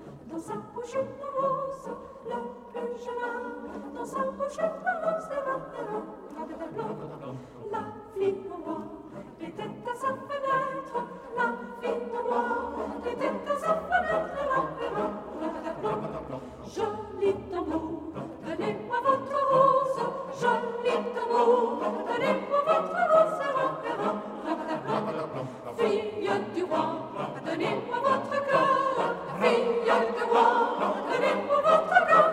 dans sa pochette rose, le plus jeune, dans sa pochette rose, la fille au roi était à sa fenêtre, la fille au roi était à sa fenêtre, joli tambour, donnez-moi votre rose, joli tambour, donnez-moi votre rose, fille du roi, donnez-moi votre cœur, fille du roi, donnez-moi votre cœur,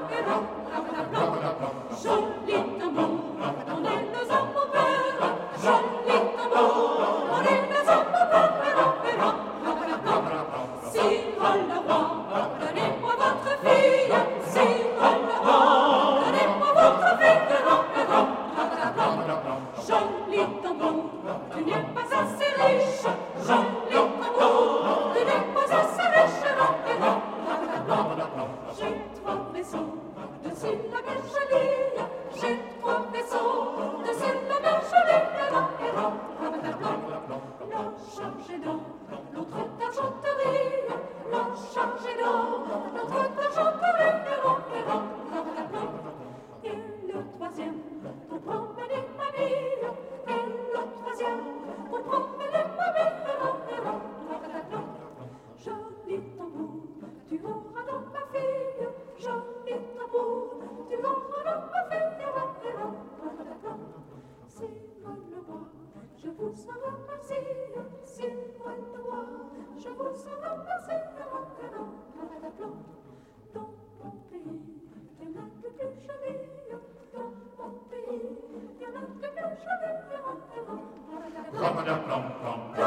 joli tambour, donnez-le à mon père, joli tambour, donnez-le à mon père, sire le roi, donnez-moi votre fille, sire le roi, donnez-moi votre fille, joli tambour, tu n'es pas assez riche, joli tambour, tu n'es pas assez riche, j'ai 3 vaisseaux, dessus la mer jolie, j'ai 3 vaisseaux, dessus la mer jolie, l'un chargé d'or, l'autre d'argenterie, l'un chargé d'or, l'autre d'argenterie, et le troisième pour promener ma vie, et le troisième pour promener ma vie, joli tambour, tu auras dans ma fille, joli tambour, tu auras dans ma fille, c'est moi le roi, je vous en remercie, c'est moi le roi, je vous en remercie, dans mon pays, il y en a de plus jolis, dans mon pays, il y en a de plus jolis,